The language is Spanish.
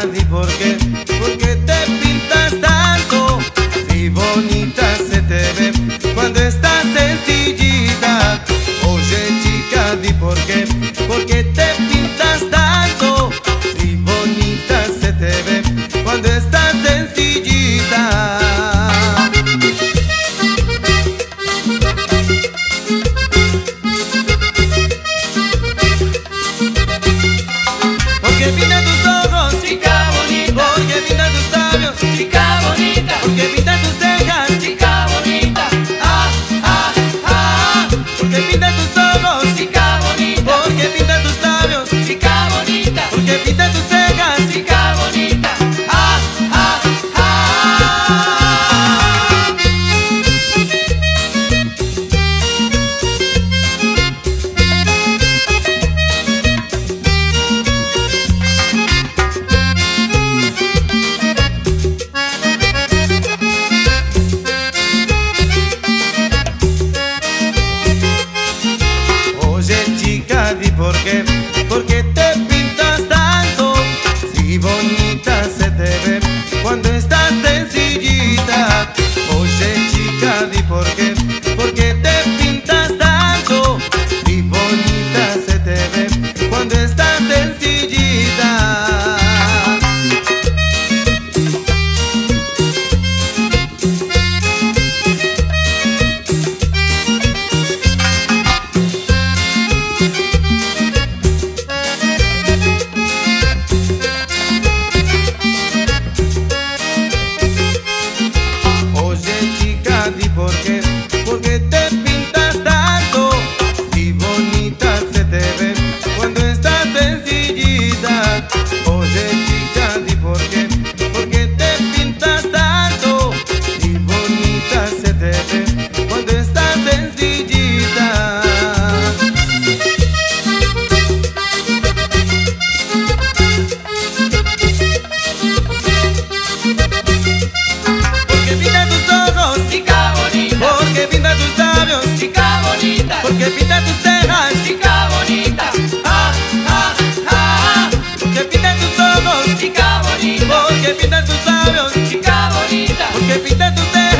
chica, di por qué te pintas tanto, si bonita se te ve cuando estás sencillita. Oye chica, di por qué te pintas tanto, si bonita se te ve cuando estás sencillita. Porque pinta tus ojos, chica bonita, porque pinta tus labios, chica bonita, porque pinta tus cejas, chica bonita, ah, ah, ah. Porque pinta tus ojos, chica bonita, porque pinta tus labios, chica bonita, porque pinta tus cejas, chica bonita, ah, ah, ah. Oye chica, di por qué te pintas tanto, si bonita se te ve cuando estás sencillita. Oye chica, di por qué te pintas tanto, si bonita se te ve cuando estás sencillita. Oye chica, di por qué te pintas tanto, si bonita se te ve cuando estás sencillita. Oye chica, di por qué te pintas tanto, si bonita se te ve cuando estás sencillita. Porque pinta tus ojos, chica bonita, porque pinta tus labios, chica bonita, porque pinta tus cejas, chica bonita, ah, ah, ah. Porque pinta tus ojos, chica bonita, porque pinta tus labios, chica bonita, porque pinta tus cejas.